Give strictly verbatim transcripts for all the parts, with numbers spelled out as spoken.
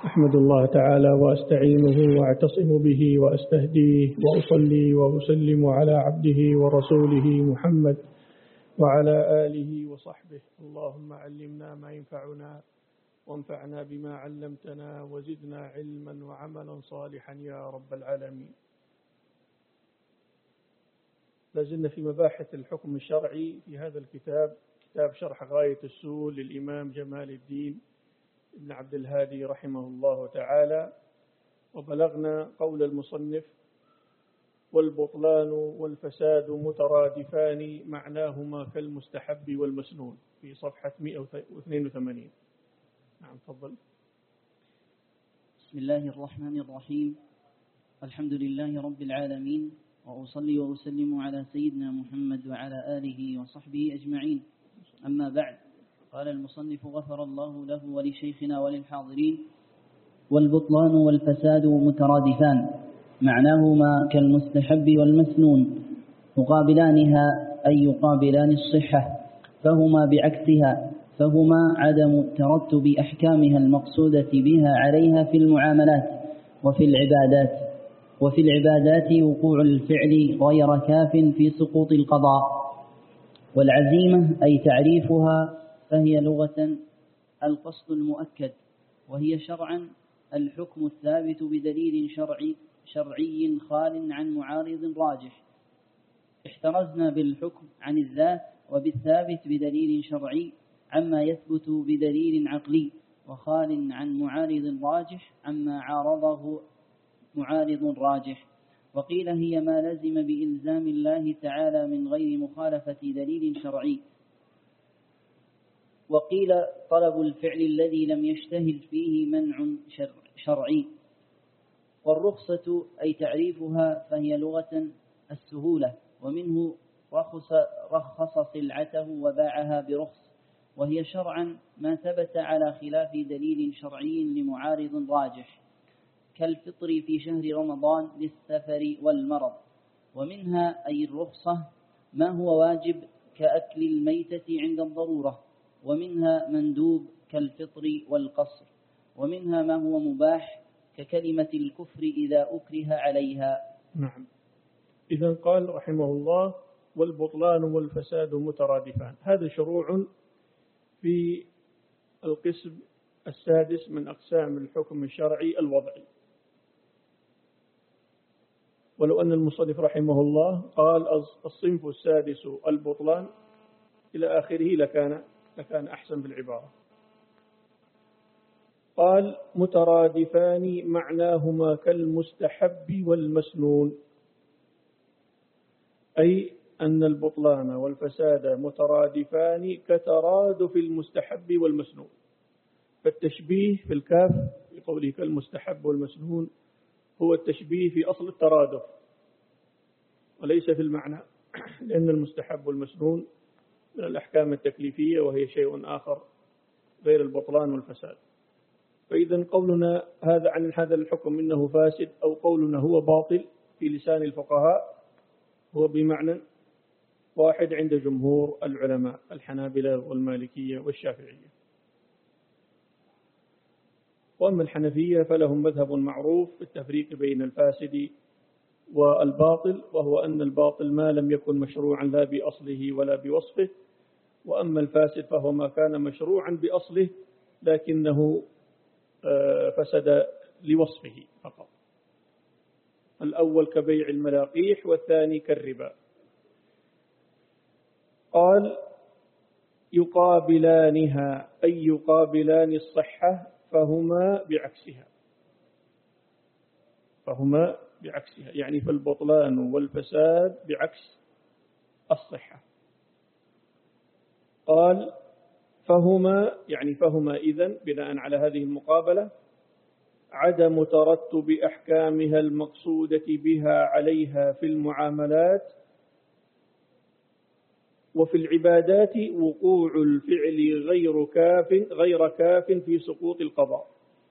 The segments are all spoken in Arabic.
أحمد الله تعالى وأستعينه وأعتصم به وأستهديه وأصلي وأسلم على عبده ورسوله محمد وعلى آله وصحبه. اللهم علمنا ما ينفعنا وانفعنا بما علمتنا وزدنا علما وعملا صالحا يا رب العالمين. لازلنا في مباحث الحكم الشرعي في هذا الكتاب، كتاب شرح غاية السؤل للإمام جمال الدين ابن عبد الهادي رحمه الله تعالى، وبلغنا قول المصنف: والبطلان والفساد مترادفان معناهما كالمستحب والمسنون، في صفحة مئة واثنين وثمانين. نعم تفضل. بسم الله الرحمن الرحيم. الحمد لله رب العالمين، وأصلي وأسلم على سيدنا محمد وعلى آله وصحبه أجمعين. أما بعد، قال المصنف غفر الله له ولشيخنا وللحاضرين: والبطلان والفساد مترادفان معناهما كالمستحب والمسنون، يقابلانها أي يقابلان الصحة، فهما بعكسها، فهما عدم ترتب أحكامها المقصودة بها عليها في المعاملات وفي العبادات. وفي العبادات وقوع الفعل غير كاف في سقوط القضاء. والعزيمة أي تعريفها، فهي لغة القصد المؤكد، وهي شرعا الحكم الثابت بدليل شرعي شرعي خال عن معارض راجح. احترزنا بالحكم عن الذات وبالثابت بدليل شرعي عما يثبت بدليل عقلي، وخال عن معارض راجح عما عارضه معارض راجح. وقيل هي ما لزم بإلزام الله تعالى من غير مخالفة دليل شرعي. وقيل طلب الفعل الذي لم يشتهل فيه منع شرعي. والرخصة أي تعريفها، فهي لغة السهولة، ومنه رخص, رخص سلعته وباعها برخص، وهي شرعا ما ثبت على خلاف دليل شرعي لمعارض راجح، كالفطر في شهر رمضان للسفر والمرض. ومنها أي الرخصة ما هو واجب كأكل الميتة عند الضرورة، ومنها مندوب كالفطر والقصر، ومنها ما هو مباح ككلمة الكفر إذا أكره عليها. نعم. إذن قال رحمه الله: والبطلان والفساد مترادفان. هذا شروع في القسم السادس من أقسام الحكم الشرعي الوضعي. ولو أن المصنف رحمه الله قال الصنف السادس البطلان إلى آخره لكان لكان أحسن بالعبارة. قال: مترادفان معناهما كالمستحب والمسنون، أي أن البطلان والفساد مترادفان كترادف المستحب والمسنون. فالتشبيه في الكاف في قوله كالمستحب والمسنون هو التشبيه في أصل الترادف وليس في المعنى، لأن المستحب والمسنون من الأحكام التكليفية، وهي شيء آخر غير البطلان والفساد. فإذا قولنا هذا عن هذا الحكم إنه فاسد، أو قولنا هو باطل في لسان الفقهاء، هو بمعنى واحد عند جمهور العلماء الحنابلة والمالكية والشافعية. وأما الحنفية فلهم مذهب معروف في التفريق بين الفاسد والباطل، وهو أن الباطل ما لم يكن مشروعا لا بأصله ولا بوصفه، وأما الفاسد فهو ما كان مشروعا بأصله لكنه فسد لوصفه فقط. الأول كبيع الملاقيح، والثاني كالربا. قال: يقابلانها أي يقابلان الصحة، فهما بعكسها فهما بعكسها يعني فالبطلان والفساد بعكس الصحة. قال: فهما يعني فهما إذن بناء على هذه المقابلة عدم ترتب أحكامها المقصودة بها عليها في المعاملات وفي العبادات وقوع الفعل غير كاف غير كاف في سقوط القضاء.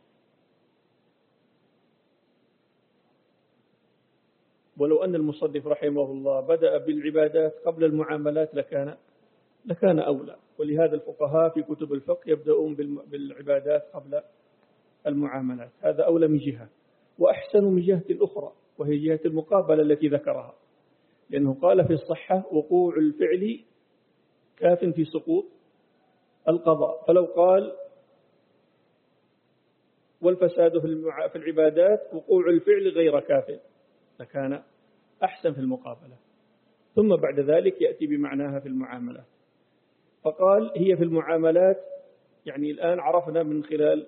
ولو أن المصنف رحمه الله بدأ بالعبادات قبل المعاملات لكان لكان أولى، ولهذا الفقهاء في كتب الفقه يبدأون بالعبادات قبل المعاملات، هذا أولى من جهة، وأحسن من جهة الأخرى وهي جهة المقابلة التي ذكرها، لأنه قال في الصحة وقوع الفعل كاف في سقوط القضاء، فلو قال والفساد في العبادات وقوع الفعل غير كاف لكان أحسن في المقابلة، ثم بعد ذلك يأتي بمعناها في المعاملات. فقال هي في المعاملات، يعني الآن عرفنا من خلال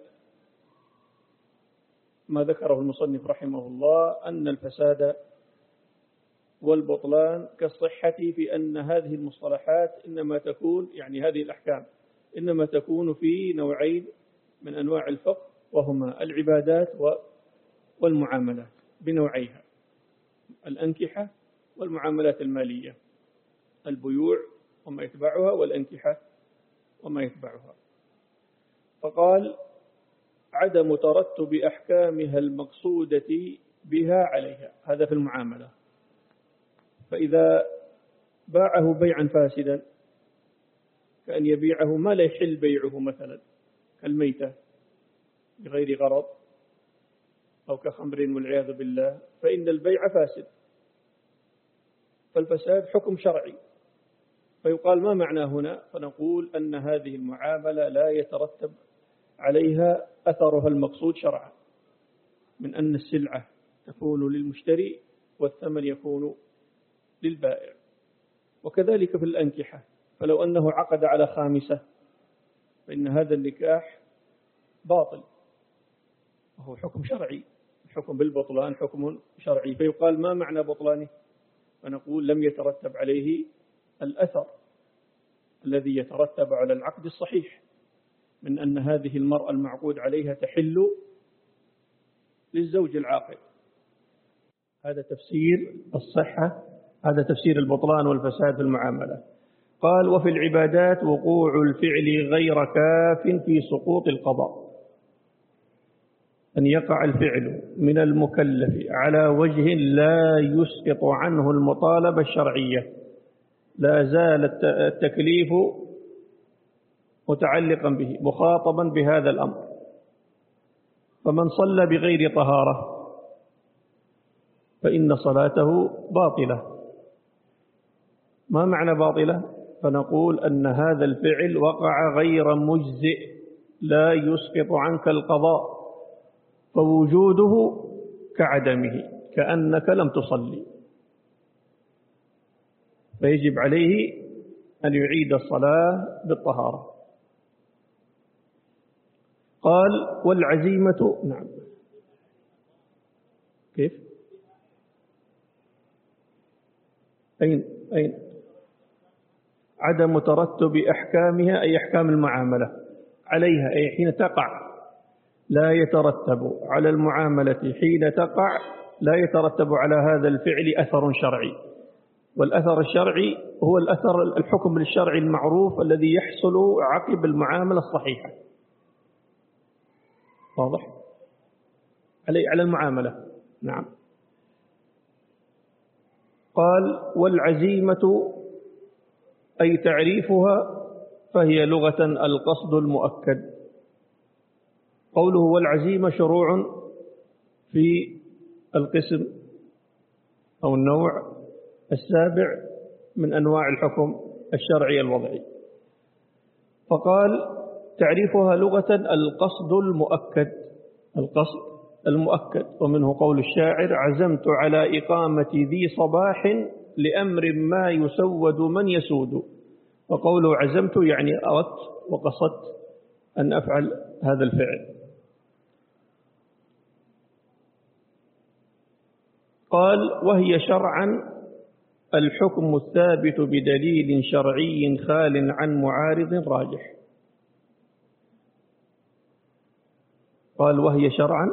ما ذكره المصنف رحمه الله أن الفساد والبطلان كالصحة، في أن هذه المصطلحات إنما تكون، يعني هذه الأحكام إنما تكون في نوعين من أنواع الفقه، وهما العبادات والمعاملات بنوعيها، الأنكحة والمعاملات المالية، البيوع وما يتبعها والأنكحة وما يتبعها. فقال عدم ترتب أحكامها المقصودة بها عليها، هذا في المعاملة. فإذا باعه بيعا فاسدا كأن يبيعه ما لا يحل بيعه، مثلا كالميتة بغير غرض أو كخمر والعياذ بالله، فإن البيع فاسد، فالفساد حكم شرعي. فيقال ما معنى هنا؟ فنقول أن هذه المعاملة لا يترتب عليها أثرها المقصود شرعا، من أن السلعة تكون للمشتري والثمن يكون للبائع. وكذلك في الأنكحة، فلو أنه عقد على خامسة فإن هذا النكاح باطل، وهو حكم شرعي، الحكم بالبطلان حكم شرعي. فيقال ما معنى بطلانه؟ فنقول لم يترتب عليه الأثر الذي يترتب على العقد الصحيح، من أن هذه المرأة المعقود عليها تحل للزوج العاقل. هذا تفسير الصحة، هذا تفسير البطلان والفساد في المعاملة. قال وفي العبادات وقوع الفعل غير كاف في سقوط القضاء، أن يقع الفعل من المكلف على وجه لا يسقط عنه المطالبة الشرعية، لا زال التكليف متعلقا به مخاطبا بهذا الأمر. فمن صلى بغير طهارة فإن صلاته باطلة. ما معنى باطلة؟ فنقول أن هذا الفعل وقع غير مجزئ، لا يسقط عنك القضاء، فوجوده كعدمه، كأنك لم تصلي، فيجب عليه أن يعيد الصلاة بالطهارة. قال والعزيمة، نعم كيف؟ أين أين عدم ترتب أحكامها، أي أحكام المعاملة عليها، أي حين تقع، لا يترتب على المعاملة حين تقع، لا يترتب على هذا الفعل أثر شرعي. والأثر الشرعي هو الأثر الحكم الشرعي المعروف الذي يحصل عقب المعاملة الصحيحة. واضح؟ علي على المعاملة. نعم. قال والعزيمة أي تعريفها، فهي لغة القصد المؤكد. قوله والعزيمة شروع في القسم أو النوع السابع من أنواع الحكم الشرعي الوضعي. فقال تعريفها لغة القصد المؤكد، القصد المؤكد. ومنه قول الشاعر عزمت على إقامة ذي صباح لأمر ما يسود من يسود. وقوله عزمت يعني أردت وقصدت أن أفعل هذا الفعل. قال وهي شرعا الحكم الثابت بدليل شرعي خال عن معارض راجح. قال وهي شرعا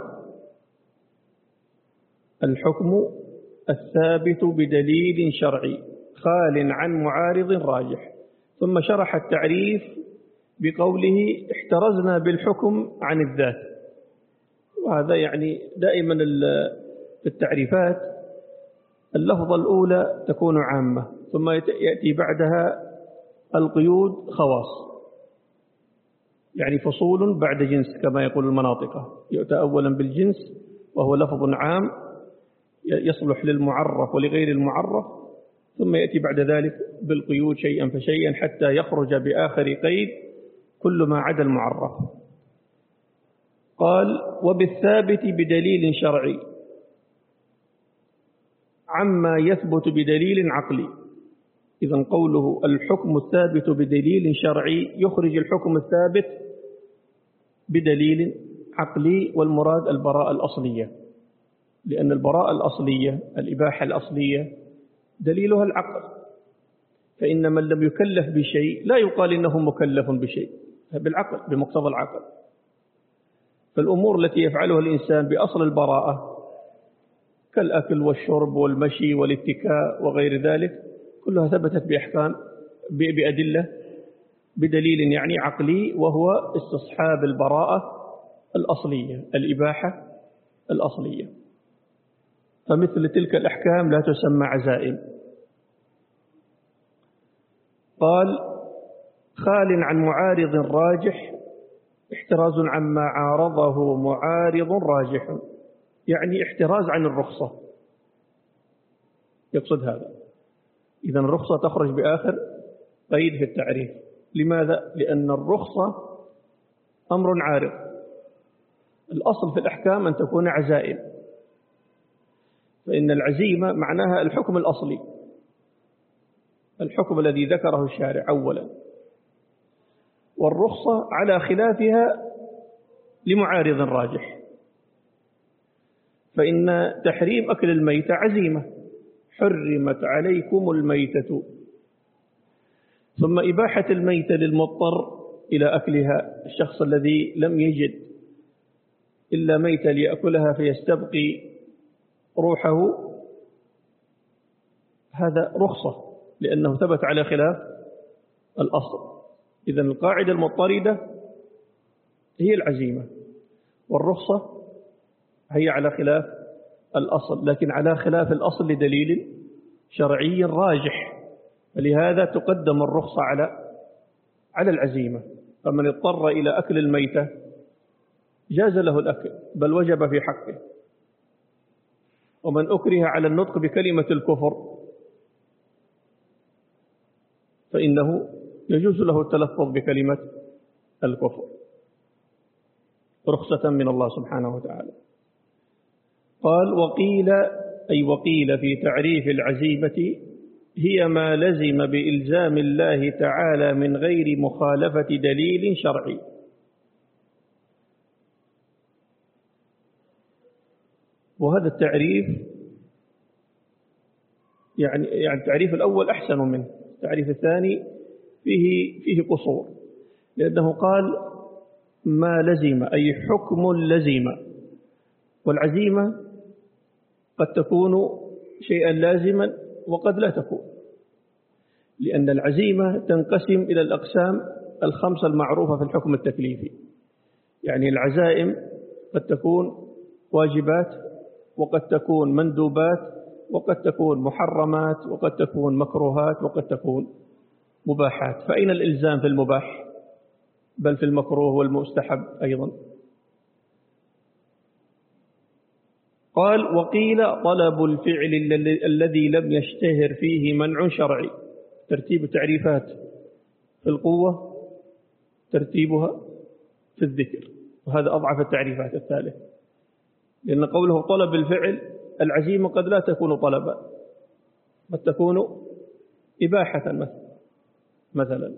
الحكم الثابت بدليل شرعي خال عن معارض راجح. ثم شرح التعريف بقوله احترزنا بالحكم عن الذات. وهذا يعني دائما في التعريفات اللفظة الأولى تكون عامة، ثم يأتي بعدها القيود خواص. يعني فصول بعد جنس كما يقول المناطقة، يؤتى أولا بالجنس وهو لفظ عام يصلح للمعرف ولغير المعرف، ثم يأتي بعد ذلك بالقيود شيئا فشيئا حتى يخرج بآخر قيد كل ما عدا المعرف. قال وبالثابت بدليل شرعي عما يثبت بدليل عقلي. إذن قوله الحكم الثابت بدليل شرعي يخرج الحكم الثابت بدليل عقلي، والمراد البراءة الأصلية، لأن البراءة الأصلية الإباحة الأصلية دليلها العقل، فإن من لم يكلف بشيء لا يقال إنه مكلف بشيء، بالعقل بمقتضى العقل. فالأمور التي يفعلها الإنسان بأصل البراءة كالأكل والشرب والمشي والاتكاء وغير ذلك كلها ثبتت بأحكام بأدلة بدليل يعني عقلي، وهو استصحاب البراءة الأصلية الإباحة الأصلية. فمثل تلك الأحكام لا تسمى عزائم. قال خال عن معارض راجح احتراز عما عارضه معارض راجح، يعني احتراز عن الرخصة، يقصد هذا. إذن الرخصة تخرج بآخر قيد في التعريف. لماذا؟ لأن الرخصة أمر عارض، الأصل في الأحكام أن تكون عزائم، فإن العزيمة معناها الحكم الأصلي، الحكم الذي ذكره الشارع أولا، والرخصة على خلافها لمعارض راجح. فإن تحريم أكل الميتة عزيمة، حرمت عليكم الميتة، ثم إباحة الميتة للمضطر إلى أكلها، الشخص الذي لم يجد إلا ميتة ليأكلها فيستبقي روحه، هذا رخصة لأنه ثبت على خلاف الأصل. إذن القاعدة المضطردة هي العزيمة، والرخصة هي على خلاف الأصل، لكن على خلاف الأصل لدليل شرعي راجح، فلهذا تقدم الرخصة على على العزيمة. فمن اضطر إلى أكل الميتة جاز له الأكل بل وجب في حقه، ومن أكره على النطق بكلمة الكفر فإنه يجوز له التلفظ بكلمة الكفر رخصة من الله سبحانه وتعالى. قال وقيل أي وقيل في تعريف العزيمة هي ما لزم بإلزام الله تعالى من غير مخالفة دليل شرعي. وهذا التعريف يعني يعني التعريف الأول أحسن منه، التعريف الثاني فيه فيه قصور، لأنه قال ما لزم أي حكم لزم، والعزيمة قد تكون شيئا لازما وقد لا تكون، لأن العزيمة تنقسم إلى الأقسام الخمسة المعروفة في الحكم التكليفي. يعني العزائم قد تكون واجبات، وقد تكون مندوبات، وقد تكون محرمات، وقد تكون مكروهات، وقد تكون مباحات. فأين الإلزام في المباح؟ بل في المكروه والمستحب أيضا. قال وقيل طلب الفعل الذي لم يشتهر فيه منع شرعي. ترتيب تعريفات في القوة ترتيبها في الذكر، وهذا أضعف التعريفات الثالث، لأن قوله طلب الفعل العزيمة قد لا تكون طلبا، قد تكون إباحة مثلا.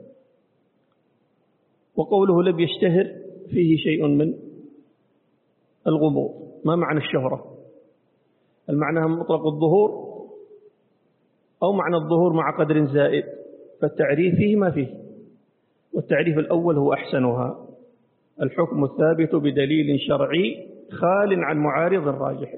وقوله لم يشتهر فيه شيء من الغموض. ما معنى الشهرة؟ هل معناها مطلق الظهور أو معنى الظهور مع قدر زائد؟ فالتعريف فيه ما فيه، والتعريف الأول هو أحسنها، الحكم الثابت بدليل شرعي خال عن معارض راجح.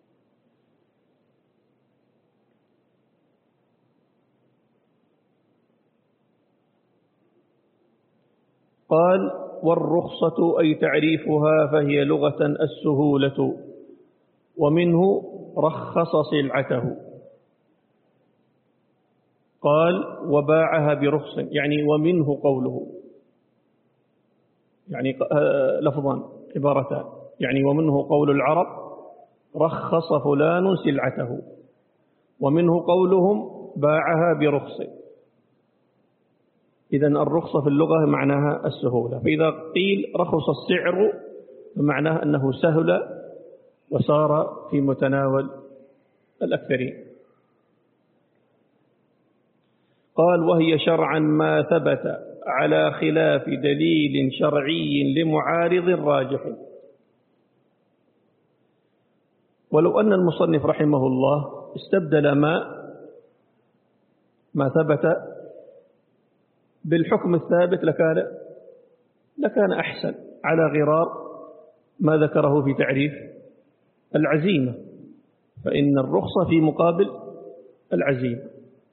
قال والرخصة أي تعريفها فهي لغة السهولة، ومنه رخص سلعته. قال وباعها برخص، يعني ومنه قوله، يعني لفظان عبارتان، يعني ومنه قول العرب رخص فلان سلعته، ومنه قولهم باعها برخص. إذن الرخصة في اللغة معناها السهولة، فإذا قيل رخص السعر فمعناه أنه سهل وصار في متناول الأكثرين. قال وهي شرعا ما ثبت على خلاف دليل شرعي لمعارض راجح. ولو أن المصنف رحمه الله استبدل ما ما ثبت بالحكم الثابت لكان لكان أحسن، على غرار ما ذكره في تعريف العزيمة، فإن الرخصة في مقابل العزيمة.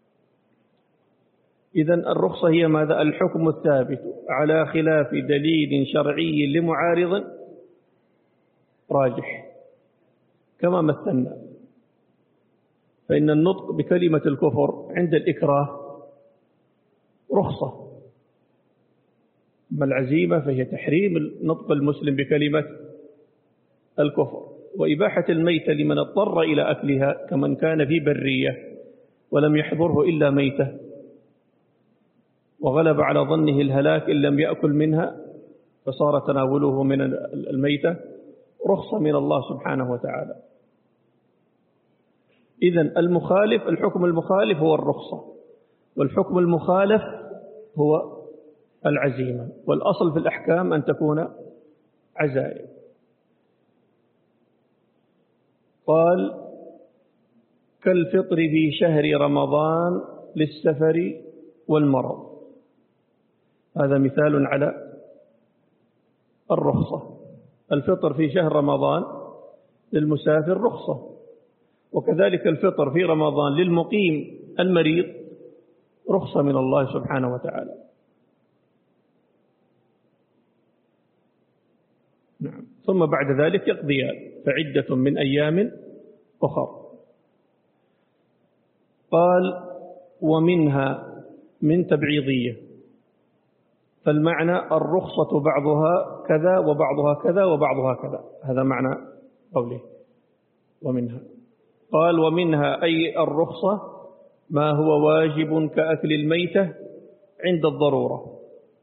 إذن الرخصة هي ماذا؟ الحكم الثابت على خلاف دليل شرعي لمعارض راجح، كما مثلنا. فإن النطق بكلمة الكفر عند الإكراه رخصة، أما العزيمة فهي تحريم نطق المسلم بكلمة الكفر، وإباحة الميتة لمن اضطر إلى أكلها كمن كان في برية ولم يحضره إلا ميتة وغلب على ظنه الهلاك إن لم يأكل منها فصار تناوله من الميتة رخصة من الله سبحانه وتعالى. إذن المخالف، الحكم المخالف هو الرخصة، والحكم المخالف هو العزيمة، والأصل في الأحكام أن تكون عزائم. قال كالفطر في شهر رمضان للسفر والمرض، هذا مثال على الرخصة. الفطر في شهر رمضان للمسافر رخصة، وكذلك الفطر في رمضان للمقيم المريض رخصة من الله سبحانه وتعالى. نعم. ثم بعد ذلك يقضيان، فعدة من أيام أخر. قال ومنها من تبعيضية، فالمعنى الرخصة بعضها كذا وبعضها كذا وبعضها كذا، هذا معنى قوله ومنها. قال ومنها أي الرخصة ما هو واجب كأكل الميتة عند الضرورة.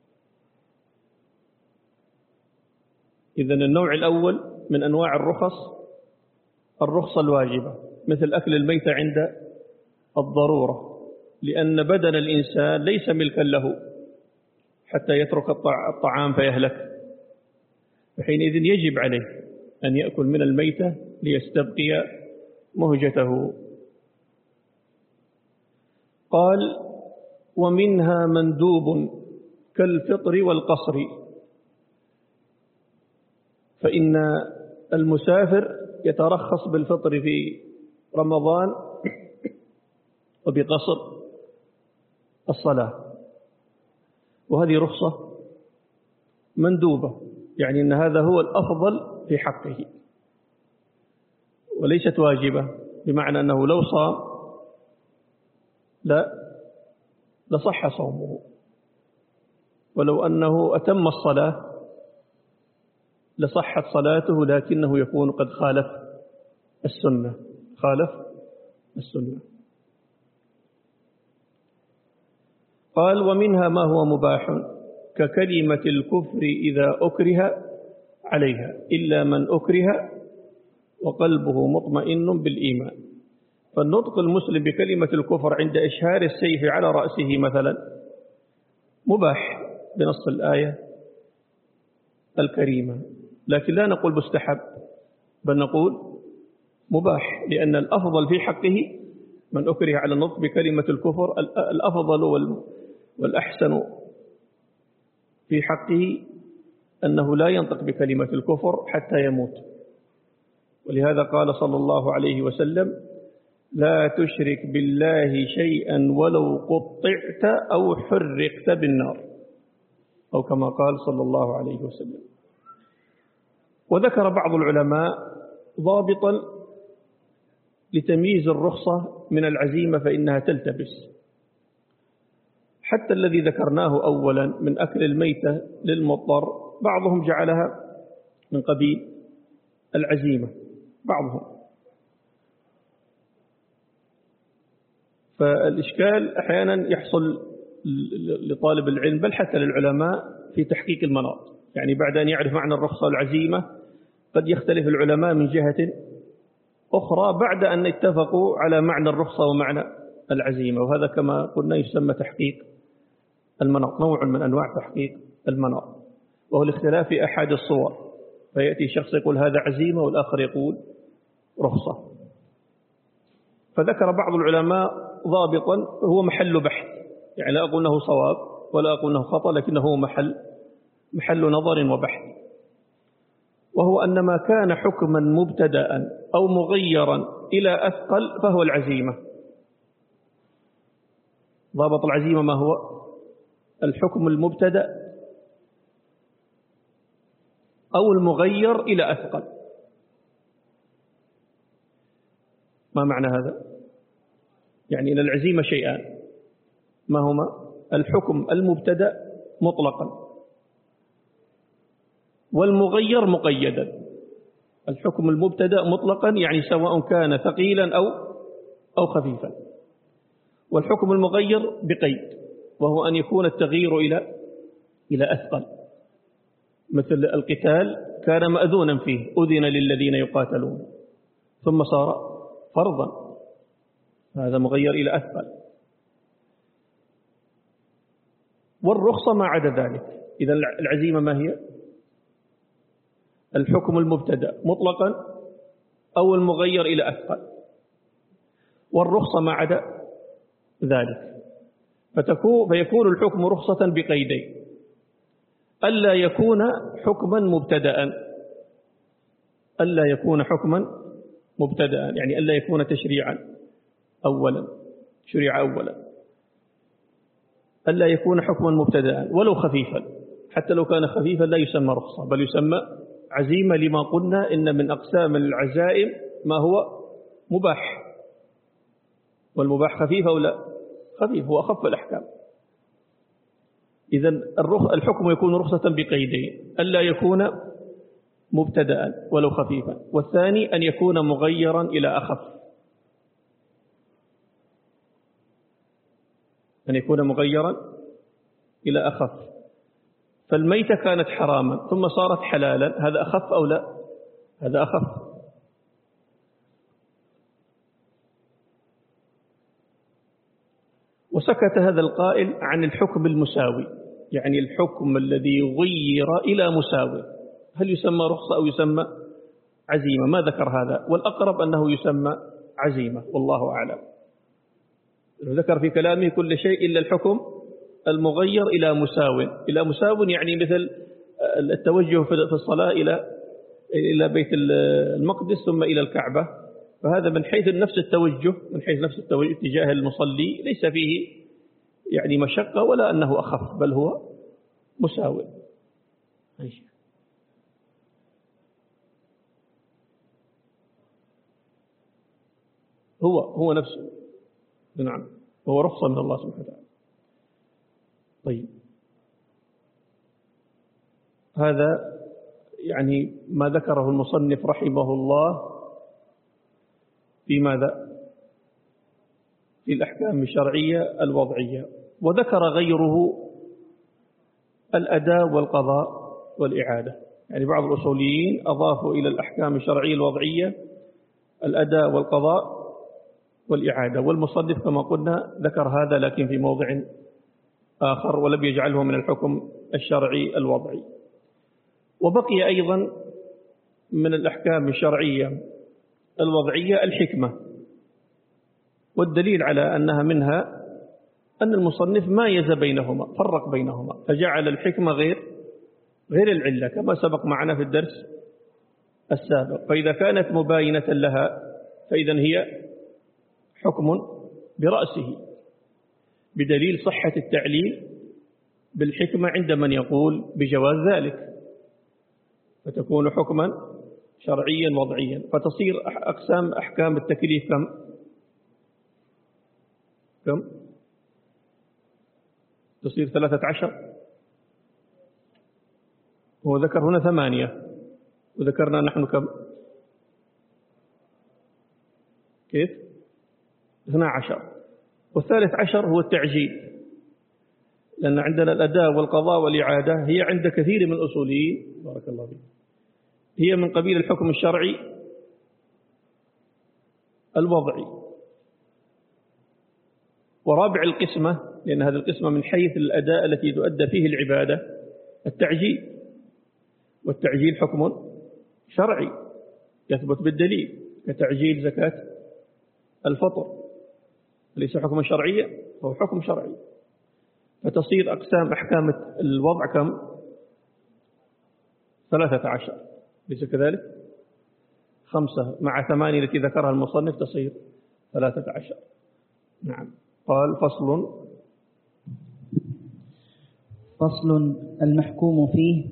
إذن النوع الأول من أنواع الرخص الرخصة الواجبة، مثل أكل الميتة عند الضرورة، لأن بدن الإنسان ليس ملكا له حتى يترك الطعام فيهلك، فحينئذ يجب عليه أن يأكل من الميتة ليستبقي مهجته. قال ومنها مندوب كالفطر والقصر، فإن المسافر يترخص بالفطر في رمضان وبقصر الصلاة، وهذه رخصة مندوبة، يعني أن هذا هو الأفضل في حقه وليست واجبة، بمعنى أنه لو صام لا لصح صومه، ولو أنه أتم الصلاة لصحت صلاته، لكنه يكون قد خالف السنة خالف السنة. قال ومنها ما هو مباح ككلمة الكفر إذا أكره عليها إلا من أكره وقلبه مطمئن بالإيمان. فالنطق المسلم بكلمة الكفر عند إشهار السيف على رأسه مثلا مباح بنص الآية الكريمة، لكن لا نقول مستحب بل نقول مباح، لأن الأفضل في حقه من أكره على النطق بكلمة الكفر، الأفضل والأحسن في حقه أنه لا ينطق بكلمة الكفر حتى يموت. ولهذا قال صلى الله عليه وسلم لا تشرك بالله شيئا ولو قطعت أو حرقت بالنار، أو كما قال صلى الله عليه وسلم. وذكر بعض العلماء ضابطا لتمييز الرخصة من العزيمة فإنها تلتبس، حتى الذي ذكرناه أولا من أكل الميتة للمضطر بعضهم جعلها من قبيل العزيمة بعضهم. فالإشكال أحيانا يحصل لطالب العلم بل حتى للعلماء في تحقيق المناط، يعني بعد أن يعرف معنى الرخصة والعزيمة قد يختلف العلماء من جهة أخرى بعد أن اتفقوا على معنى الرخصة ومعنى العزيمة، وهذا كما قلنا يسمى تحقيق المناط، نوع من أنواع تحقيق المناط، وهو الاختلاف في أحد الصور، فيأتي شخص يقول هذا عزيمة والآخر يقول رخصة. فذكر بعض العلماء ضابطا هو محل بحث، يعني لا أقول أنه صواب ولا أقول أنه خطأ، لكنه محل محل نظر وبحث، وهو أن ما كان حكما مبتدأ أو مغيرا إلى أثقل فهو العزيمة. ضابط العزيمة ما هو؟ الحكم المبتدأ أو المغير إلى أثقل. ما معنى هذا؟ يعني إن العزيمة شيئان، ما هما؟ الحكم المبتدأ مطلقا والمغير مقيدا. الحكم المبتدأ مطلقا يعني سواء كان ثقيلا أو أو خفيفا، والحكم المغير بقيد، وهو أن يكون التغيير إلى إلى أثقل، مثل القتال كان مأذونا فيه، أذن للذين يقاتلون، ثم صار فرضا، هذا مغير إلى أثقل. والرخصة ما عدا ذلك. إذا العزيمة ما هي؟ الحكم المبتدأ مطلقا أو المغير إلى أثقل، والرخصة ما عدا ذلك. فتكون فيكون الحكم رخصة بقيدين: ألا يكون حكما مبتدأ، ألا يكون حكما مبتدأ يعني ألا يكون تشريعا أولا، شريعة أولا، ألا يكون حكما مبتدأ ولو خفيفا، حتى لو كان خفيفا لا يسمى رخصة بل يسمى عزيمة، لما قلنا إن من أقسام العزائم ما هو مباح، والمباح خفيف أو لا؟ خفيف، هو أخف الأحكام. إذن الحكم يكون رخصة بقيدين: ألا يكون مبتدأ ولو خفيفا، والثاني أن يكون مغيرا إلى أخف، أن يكون مغيرا إلى أخف. فالميتة كانت حراما ثم صارت حلالا، هذا أخف أو لا؟ هذا أخف. وسكت هذا القائل عن الحكم المساوي، يعني الحكم الذي غير إلى مساوي، هل يسمى رخصة أو يسمى عزيمة؟ ما ذكر هذا، والأقرب أنه يسمى عزيمة والله أعلم. ذكر في كلامه كل شيء إلا الحكم المغير إلى مساو. إلى مساو يعني مثل التوجه في الصلاة إلى إلى بيت المقدس ثم إلى الكعبة، فهذا من حيث نفس التوجه، من حيث نفس التوجه اتجاه المصلي ليس فيه يعني مشقة ولا أنه أخف، بل هو مساو. هو هو نفسه، نعم، هو رخصة من الله سبحانه وتعالى. طيب، هذا يعني ما ذكره المصنف رحمه الله في ماذا؟ في الأحكام الشرعية الوضعية. وذكر غيره الأداء والقضاء والإعادة، يعني بعض الأصوليين أضافوا إلى الأحكام الشرعية الوضعية الأداء والقضاء والإعادة، والمصنف كما قلنا ذكر هذا لكن في موضع آخر ولم يجعله من الحكم الشرعي الوضعي. وبقي أيضا من الأحكام الشرعية الوضعية الحكمة، والدليل على أنها منها أن المصنف مايز بينهما، فرق بينهما، فجعل الحكمة غير غير العلة كما سبق معنا في الدرس السابق. فإذا كانت مباينة لها فإذا هي حكم برأسه، بدليل صحة التعليل بالحكمة عند من يقول بجواز ذلك، فتكون حكما شرعيا وضعيا. فتصير أقسام أحكام التكليف كم؟ كم؟ تصير ثلاثة عشر، هو ذكر هنا ثمانية وذكرنا نحن كم؟ كيف؟ اثنا عشر. والثالث عشر هو التعجيل، لأن عندنا الأداء والقضاء والإعادة هي عند كثير من الأصوليين بارك الله فيك هي من قبيل الحكم الشرعي الوضعي. ورابع القسمة، لأن هذه القسمة من حيث الأداء التي تؤدى فيه العبادة، التعجيل، والتعجيل حكم شرعي يثبت بالدليل، كتعجيل زكاة الفطر ليس حكما شرعيا، هو حكم شرعي. فتصير أقسام أحكام الوضع كم؟ ثلاثة عشر، ليس كذلك؟ خمسة مع ثمانية التي ذكرها المصنف تصير ثلاثة عشر. نعم. قال فصل فصل المحكوم فيه.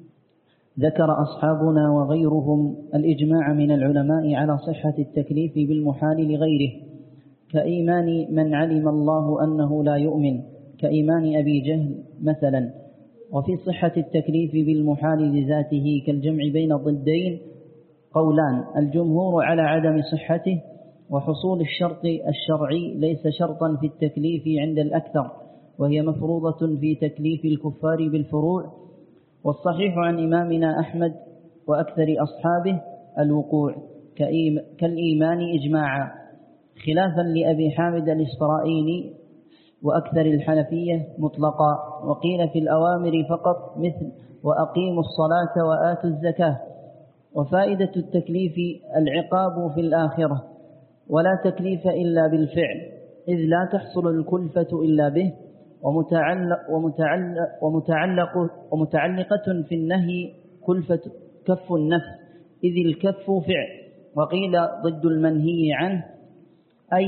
ذكر أصحابنا وغيرهم الإجماع من العلماء على صحة التكليف بالمحال لغيره، كإيمان من علم الله أنه لا يؤمن، كإيمان أبي جهل مثلا. وفي صحة التكليف بالمحال لذاته كالجمع بين ضدين قولان، الجمهور على عدم صحته، وحصول الشرط الشرعي ليس شرطا في التكليف عند الأكثر، وهي مفروضة في تكليف الكفار بالفروع. والصحيح عن إمامنا أحمد وأكثر أصحابه الوقوع كالإيمان إجماعا، خلافا لأبي حامد الإسفرائيني وأكثر الحنفية مطلقا. وقيل في الأوامر فقط مثل وأقيموا الصلاة وآتوا الزكاة. وفائدة التكليف العقاب في الآخرة، ولا تكليف إلا بالفعل، إذ لا تحصل الكلفة إلا به. ومتعلق ومتعلق ومتعلق ومتعلقة في النهي كلفة كف النفس، إذ الكف فعل. وقيل ضد المنهي عنه، أي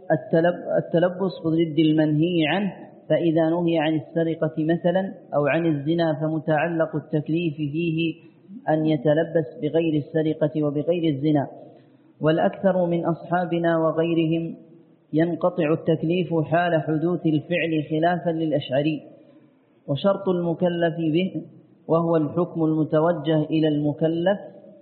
التلبس بضد المنهي عنه، فإذا نهي عن السرقة مثلا أو عن الزنا فمتعلق التكليف فيه أن يتلبس بغير السرقة وبغير الزنا. والأكثر من أصحابنا وغيرهم ينقطع التكليف حال حدوث الفعل خلافا للأشعري. وشرط المكلف به، وهو الحكم المتوجه إلى المكلف،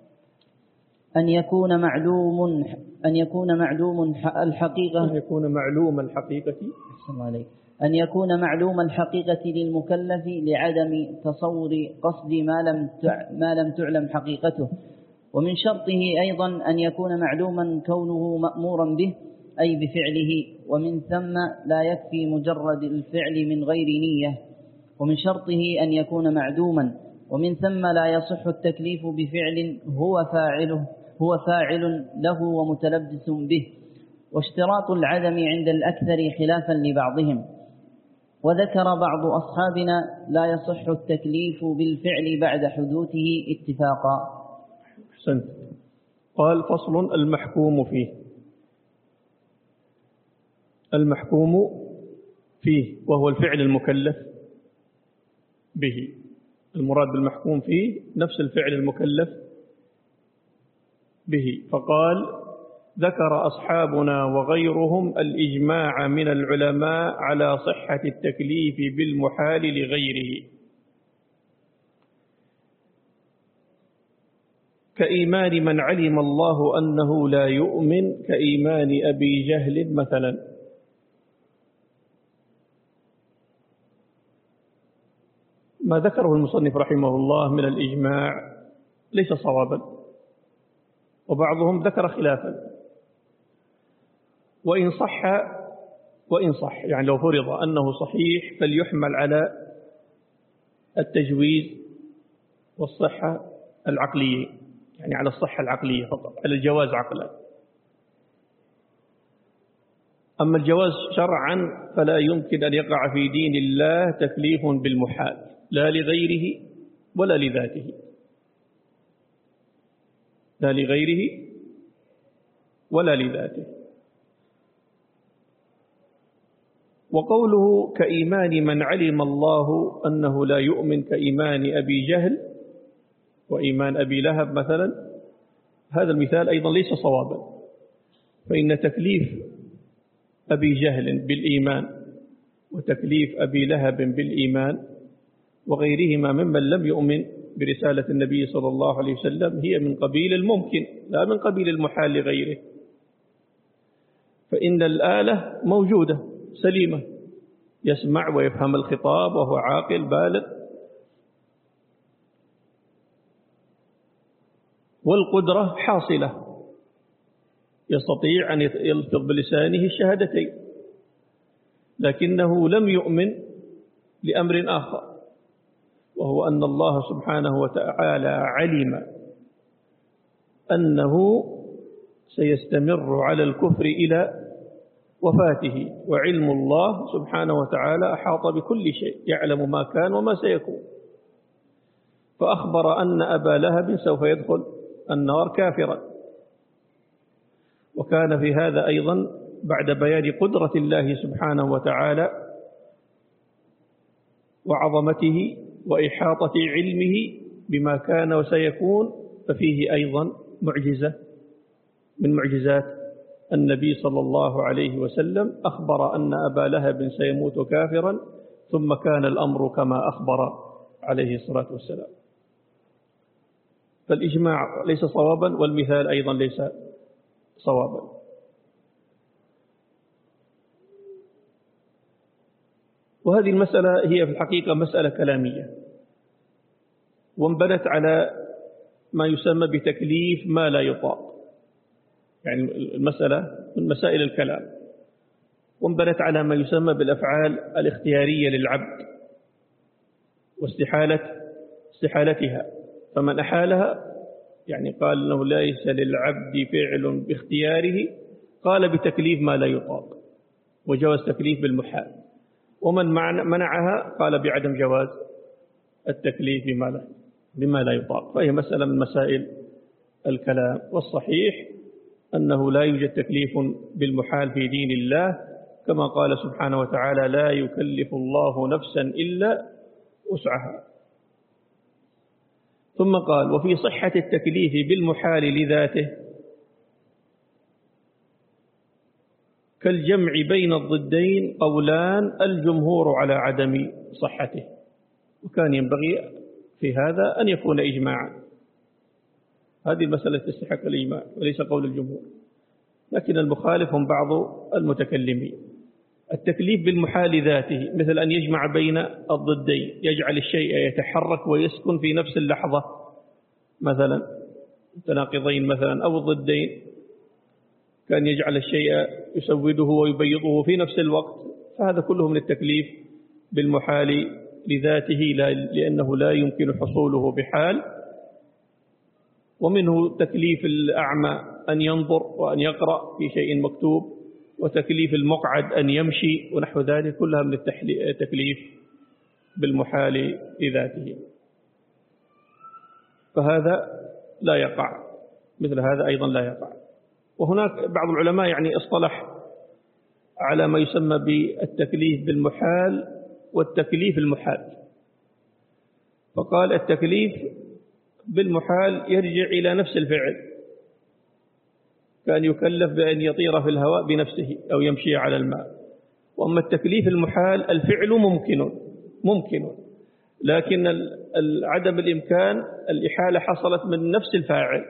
أن يكون معلوم أن يكون معلوم الحقيقة أن يكون معلوم الحقيقة أن يكون معلوم الحقيقة للمكلف لعدم تصور قصد ما لم ما لم تعلم حقيقته. ومن شرطه أيضا أن يكون معلوما كونه مأمورا به، أي بفعله، ومن ثم لا يكفي مجرد الفعل من غير نية. ومن شرطه أن يكون معدوما، ومن ثم لا يصح التكليف بفعل هو فاعله هو فاعل له ومتلبس به. واشتراط العدم عند الأكثر خلافا لبعضهم. وذكر بعض أصحابنا لا يصح التكليف بالفعل بعد حدوثه اتفاقا. أحسنت. قال فصل المحكوم فيه. المحكوم فيه وهو الفعل المكلف به. المراد بالمحكوم فيه نفس الفعل المكلف به. فقال ذكر أصحابنا وغيرهم الإجماع من العلماء على صحة التكليف بالمحال لغيره، كإيمان من علم الله أنه لا يؤمن، كإيمان أبي جهل مثلا. ما ذكره المصنف رحمه الله من الإجماع ليس صوابا، وبعضهم ذكر خلافا. وإن صح وإن صح يعني لو فرض أنه صحيح فليحمل على التجويز والصحة العقلية، يعني على الصحة العقلية فقط، على الجواز عقلا. أما الجواز شرعا فلا يمكن أن يقع في دين الله تكليف بالمحال، لا لغيره ولا لذاته، لا لغيره ولا لذاته. وقوله كإيمان من علم الله أنه لا يؤمن، كإيمان أبي جهل وإيمان أبي لهب مثلا، هذا المثال أيضا ليس صوابا، فإن تكليف أبي جهل بالإيمان وتكليف أبي لهب بالإيمان وغيرهما ممن لم يؤمن برسالة النبي صلى الله عليه وسلم هي من قبيل الممكن لا من قبيل المحال لغيره، فإن الآلة موجودة سليمة، يسمع ويفهم الخطاب وهو عاقل بالغ، والقدرة حاصلة، يستطيع أن يلفظ بلسانه الشهادتين، لكنه لم يؤمن لأمر آخر، وهو أن الله سبحانه وتعالى علم أنه سيستمر على الكفر إلى وفاته، وعلم الله سبحانه وتعالى أحاط بكل شيء، يعلم ما كان وما سيكون، فأخبر أن أبا لهب سوف يدخل النار كافرا. وكان في هذا أيضا بعد بيان قدرة الله سبحانه وتعالى وعظمته وإحاطة علمه بما كان وسيكون، ففيه أيضا معجزة من معجزات النبي صلى الله عليه وسلم، أخبر أن أبا لهب سيموت كافرا، ثم كان الأمر كما أخبر عليه الصلاة والسلام. فالإجماع ليس صوابا، والمثال أيضا ليس صوابا. وهذه المسألة هي في الحقيقة مسألة كلامية، وانبنت على ما يسمى بتكليف ما لا يطاق، يعني المسألة من مسائل الكلام، وانبنت على ما يسمى بالأفعال الاختيارية للعبد واستحالة استحالتها، فمن أحالها يعني قال أنه ليس للعبد فعل باختياره، قال بتكليف ما لا يطاق وجواز تكليف بالمحال، ومن منعها قال بعدم جواز التكليف بما لا بما لا يطاق. فهي مسألة من مسائل الكلام، والصحيح أنه لا يوجد تكليف بالمحال في دين الله، كما قال سبحانه وتعالى: لا يكلف الله نفسا إلا وسعها. ثم قال: وفي صحة التكليف بالمحال لذاته كالجمع بين الضدين قولان الجمهور على عدم صحته، وكان ينبغي في هذا أن يكون إجماعا. هذه المسألة تستحق الإجماع وليس قول الجمهور، لكن المخالف هم بعض المتكلمين. التكليف بالمحال ذاته مثل أن يجمع بين الضدين، يجعل الشيء يتحرك ويسكن في نفس اللحظة، مثلا متناقضين مثلا، أو الضدين كان يجعل الشيء يسوده ويبيضه في نفس الوقت، فهذا كله من التكليف بالمحال لذاته، لأنه لا يمكن حصوله بحال. ومنه تكليف الأعمى أن ينظر وأن يقرأ في شيء مكتوب، وتكليف المقعد أن يمشي ونحو ذلك، كلها من التكليف بالمحال لذاته، فهذا لا يقع، مثل هذا أيضا لا يقع. وهناك بعض العلماء يعني اصطلح على ما يسمى بالتكليف بالمحال والتكليف المحال، فقال التكليف بالمحال يرجع إلى نفس الفعل، كان يكلف بأن يطير في الهواء بنفسه أو يمشي على الماء. وأما التكليف المحال الفعل ممكن ممكن لكن عدم الإمكان الإحالة حصلت من نفس الفاعل،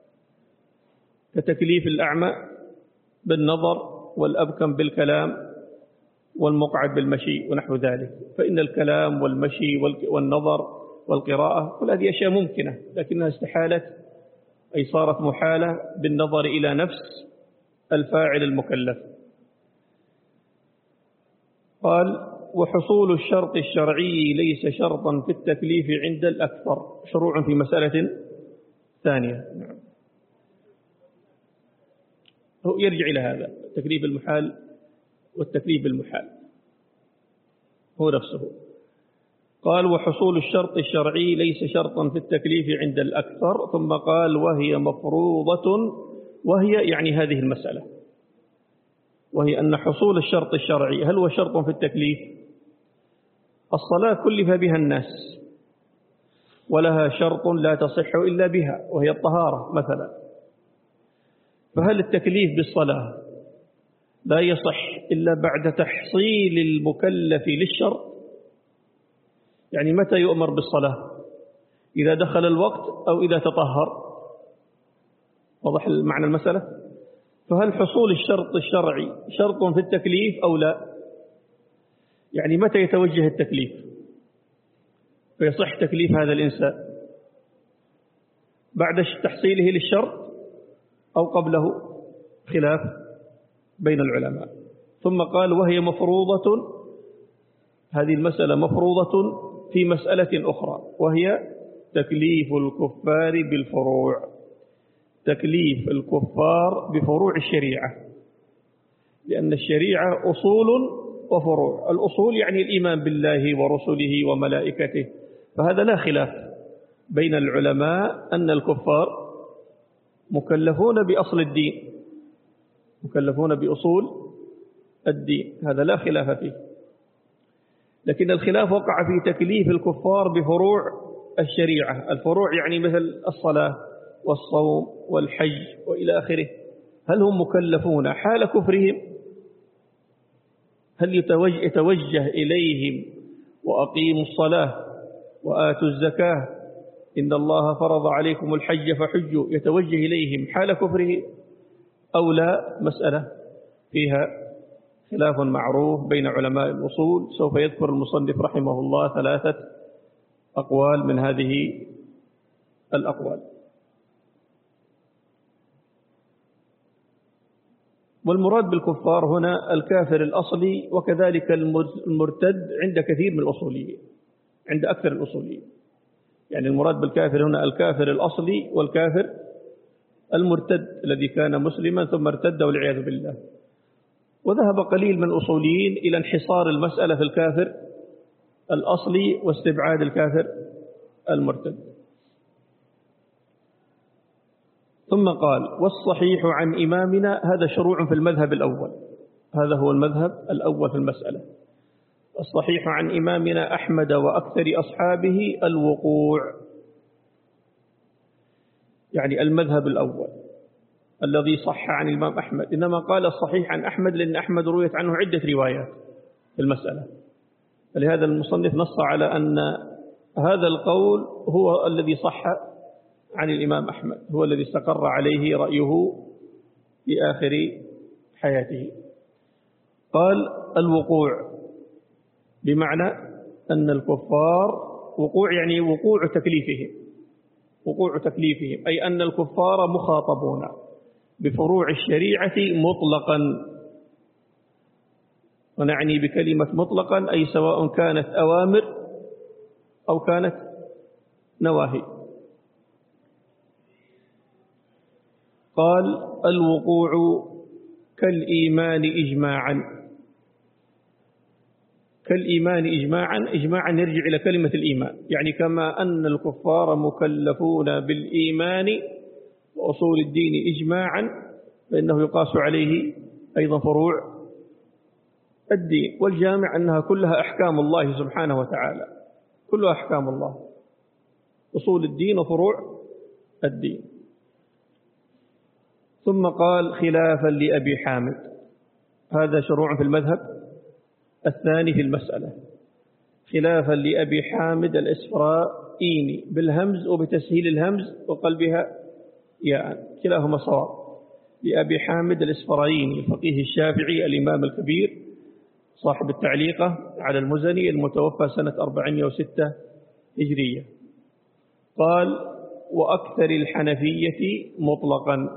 كتكليف الأعمى بالنظر، والأبكم بالكلام، والمقعد بالمشي ونحو ذلك. فإن الكلام والمشي والنظر والقراءة كل هذه أشياء ممكنة، لكنها استحالت أي صارت محالة بالنظر إلى نفس الفاعل المكلف. قال: وحصول الشرط الشرعي ليس شرطا في التكليف عند الأكثر. شروع في مسألة ثانية. نعم. هو يرجع إلى هذا التكليف المحال والتكليف المحال هو نفسه. قال: وحصول الشرط الشرعي ليس شرطا في التكليف عند الأكثر. ثم قال: وهي مفروضة، وهي يعني هذه المسألة، وهي أن حصول الشرط الشرعي هل هو شرط في التكليف؟ الصلاة كلف بها الناس، ولها شرط لا تصح إلا بها، وهي الطهارة مثلا، فهل التكليف بالصلاة لا يصح إلا بعد تحصيل المكلف للشرط؟ يعني متى يؤمر بالصلاة؟ إذا دخل الوقت أو إذا تطهر. واضح معنى المسألة؟ فهل حصول الشرط الشرعي شرط في التكليف أو لا؟ يعني متى يتوجه التكليف فيصح تكليف هذا الإنسان؟ بعد تحصيله للشرط أو قبله؟ خلاف بين العلماء. ثم قال وهي مفروضة، هذه المسألة مفروضة في مسألة أخرى، وهي تكليف الكفار بالفروع. تكليف الكفار بفروع الشريعة، لأن الشريعة أصول وفروع. الأصول يعني الإيمان بالله ورسله وملائكته، فهذا لا خلاف بين العلماء أن الكفار مكلفون بأصل الدين، مكلفون بأصول الدين، هذا لا خلاف فيه. لكن الخلاف وقع في تكليف الكفار بفروع الشريعة. الفروع يعني مثل الصلاة والصوم والحج وإلى آخره. هل هم مكلفون حال كفرهم؟ هل يتوجه إليهم وأقيموا الصلاة وآتوا الزكاة إن الله فرض عليكم الحج فحجوا، يتوجه إليهم حال كفره أو لا؟ مسألة فيها خلاف معروف بين علماء الأصول. سوف يذكر المصنف رحمه الله ثلاثة أقوال من هذه الأقوال. والمراد بالكفار هنا الكافر الأصلي، وكذلك المرتد عند كثير من الأصوليين، عند أكثر الأصوليين. يعني المراد بالكافر هنا الكافر الأصلي والكافر المرتد الذي كان مسلما ثم ارتد والعياذ بالله. وذهب قليل من الأصوليين إلى انحصار المسألة في الكافر الأصلي واستبعاد الكافر المرتد. ثم قال والصحيح عن إمامنا، هذا شروع في المذهب الأول، هذا هو المذهب الأول في المسألة. الصحيح عن إمامنا أحمد وأكثر أصحابه الوقوع، يعني المذهب الأول الذي صح عن الإمام أحمد. إنما قال الصحيح عن أحمد لأن أحمد رويت عنه عدة روايات في المسألة، فلهذا المصنف نص على أن هذا القول هو الذي صح عن الإمام أحمد، هو الذي استقر عليه رأيه في آخر حياته. قال الوقوع بمعنى أن الكفار وقوع يعني وقوع تكليفهم، وقوع تكليفهم أي أن الكفار مخاطبون بفروع الشريعة مطلقا. ونعني بكلمة مطلقا أي سواء كانت أوامر أو كانت نواهي. قال الوقوع كالإيمان إجماعا، كالإيمان إجماعا، إجماعا يرجع إلى كلمة الإيمان، يعني كما أن الكفار مكلفون بالإيمان وأصول الدين إجماعا، فإنه يقاس عليه أيضا فروع الدين. والجامع أنها كلها أحكام الله سبحانه وتعالى، كلها أحكام الله، أصول الدين وفروع الدين. ثم قال خلافا لأبي حامد، هذا شروع في المذهب الثاني في المسألة، خلافا لأبي حامد الإسفرائيني بالهمز وبتسهيل الهمز وقلبها ياء، كلاهما صواب. لأبي حامد الإسفرائيني الفقيه الشافعي الإمام الكبير صاحب التعليقة على المزني المتوفى سنة أربعمائة وستة هجرية. قال وأكثر الحنفية مطلقا.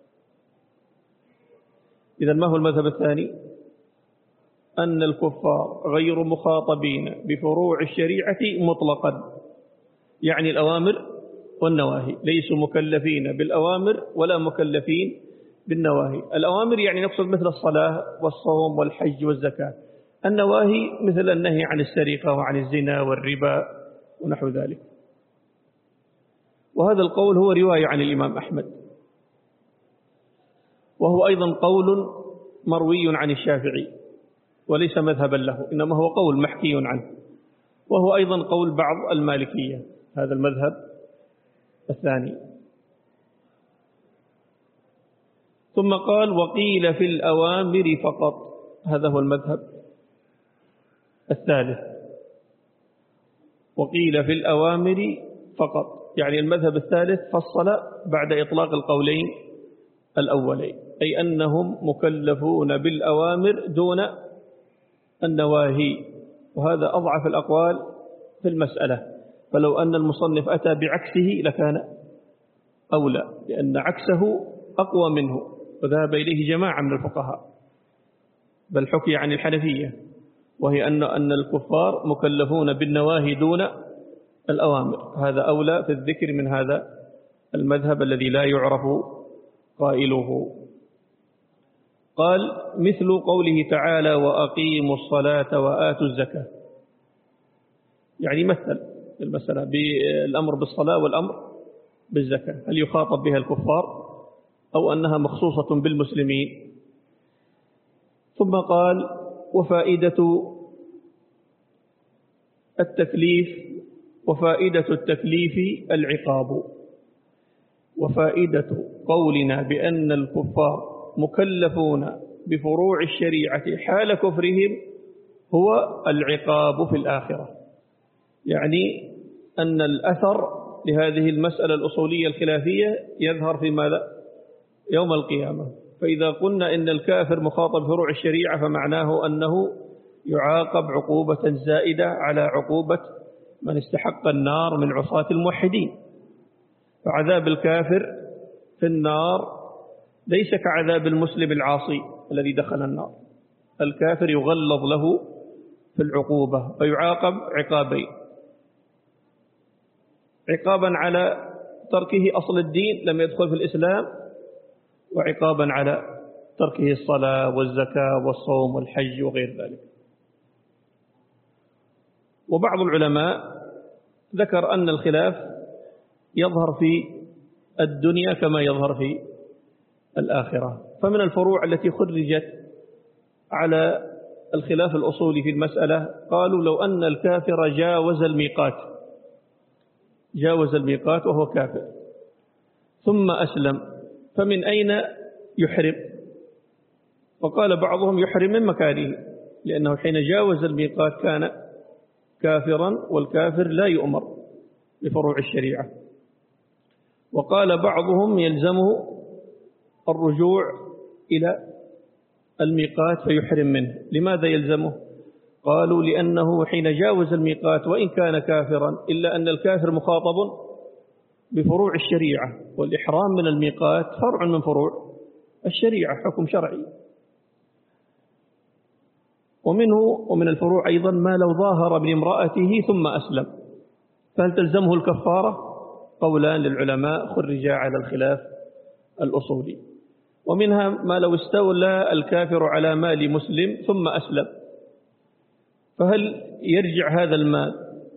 إذن ما هو المذهب الثاني؟ أن الكفار غير مخاطبين بفروع الشريعة مطلقا، يعني الأوامر والنواهي، ليسوا مكلفين بالأوامر ولا مكلفين بالنواهي. الأوامر يعني نقصد مثل الصلاة والصوم والحج والزكاة، النواهي مثل النهي عن السرقة وعن الزنا والربا ونحو ذلك. وهذا القول هو رواية عن الإمام أحمد، وهو أيضا قول مروي عن الشافعي وليس مذهبا له، إنما هو قول محكي عنه، وهو أيضا قول بعض المالكية، هذا المذهب الثاني. ثم قال وقيل في الأوامر فقط، هذا هو المذهب الثالث. وقيل في الأوامر فقط، يعني المذهب الثالث فصل بعد إطلاق القولين الأولين، أي أنهم مكلفون بالأوامر دون النواهي، وهذا أضعف الأقوال في المسألة. فلو أن المصنف أتى بعكسه لكان أولى، لأن عكسه أقوى منه، وذهب إليه جماعة من الفقهاء، بل حكي عن الحنفية، وهي أن أن الكفار مكلفون بالنواهي دون الأوامر. هذا أولى في الذكر من هذا المذهب الذي لا يعرف قائله. قال: مثل قوله تعالى: وأقيموا الصلاة وآتوا الزكاة، يعني مثل المسألة بالأمر بالصلاة والأمر بالزكاة، هل يخاطب بها الكفار أو أنها مخصوصة بالمسلمين؟ ثم قال: وفائدة التكليف وفائدة التكليف العقاب. وفائدة قولنا بأن الكفار مكلفون بفروع الشريعة حال كفرهم هو العقاب في الآخرة، يعني أن الأثر لهذه المسألة الأصولية الخلافية يظهر في ماذا؟ يوم القيامة. فإذا قلنا إن الكافر مخاطب بفروع الشريعة فمعناه أنه يعاقب عقوبة زائدة على عقوبة من استحق النار من عصاة الموحدين. فعذاب الكافر في النار ليس كعذاب المسلم العاصي الذي دخل النار، الكافر يغلظ له في العقوبة فيعاقب عقابين: عقابا على تركه أصل الدين لم يدخل في الإسلام، وعقابا على تركه الصلاة والزكاة والصوم والحج وغير ذلك. وبعض العلماء ذكر أن الخلاف يظهر في الدنيا كما يظهر في الآخرة. فمن الفروع التي خرجت على الخلاف الأصولي في المسألة قالوا: لو أن الكافر جاوز الميقات جاوز الميقات وهو كافر ثم أسلم فمن أين يحرم؟ وقال بعضهم: يحرم من مكانه، لأنه حين جاوز الميقات كان كافرا، والكافر لا يؤمر بفروع الشريعة. وقال بعضهم: يلزمه الرجوع إلى الميقات فيحرم منه. لماذا يلزمه؟ قالوا: لأنه حين جاوز الميقات وإن كان كافرا إلا أن الكافر مخاطب بفروع الشريعة، والإحرام من الميقات فرع من فروع الشريعة، حكم شرعي. ومنه ومن الفروع أيضا ما لو ظاهر من امرأته ثم أسلم، فهل تلزمه الكفارة؟ قولان للعلماء خرجا على الخلاف الأصولي. ومنها ما لو استولى الكافر على مال مسلم ثم أسلم، فهل يرجع هذا المال